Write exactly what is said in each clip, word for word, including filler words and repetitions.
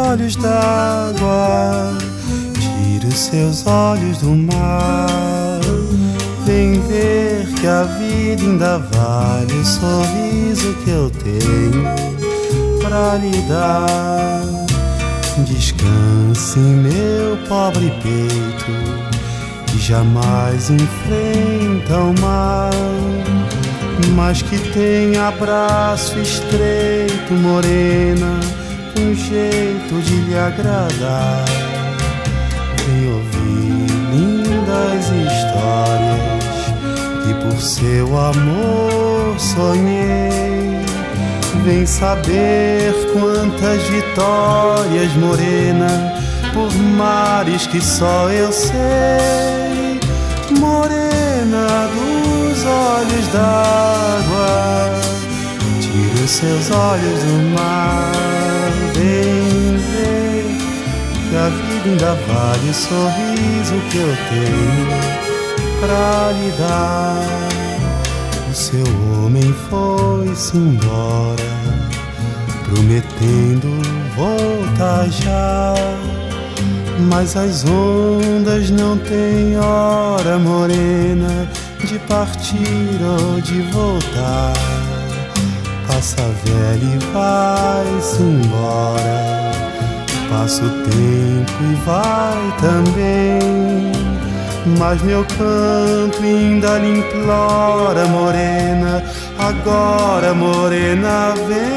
olhos d'água, tire os seus olhos do mar. Vem ver que a vida ainda vale o sorriso que eu tenho pra lhe dar. Descanse em meu pobre peito, que jamais enfrenta o mar, mas que tem abraço estreito, morena, um jeito de lhe agradar. Vem ouvir lindas histórias que por seu amor sonhei. Vem saber quantas vitórias, morena, por mares que só eu sei. Morena dos olhos d'água, tire os seus olhos do mar. Vem ver que a vida ainda vale o sorriso que eu tenho pra lhe dar. O seu homem foi-se embora, prometendo voltar já, mas as ondas não têm hora, morena, de partir ou de voltar. Passa velha e vai-se embora, passa o tempo e vai também, mas meu canto ainda lhe implora, morena, agora, morena,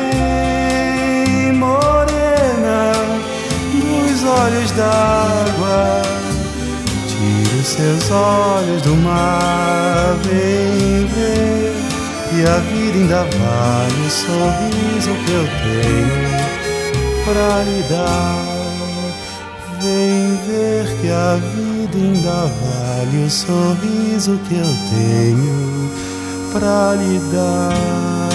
vem. Morena dos olhos d'água, tire os seus olhos do mar. Vem ver que a vida ainda vale o sorriso que eu tenho pra lhe dar. Vem ver que a vida ainda vale o sorriso que eu tenho pra lhe dar.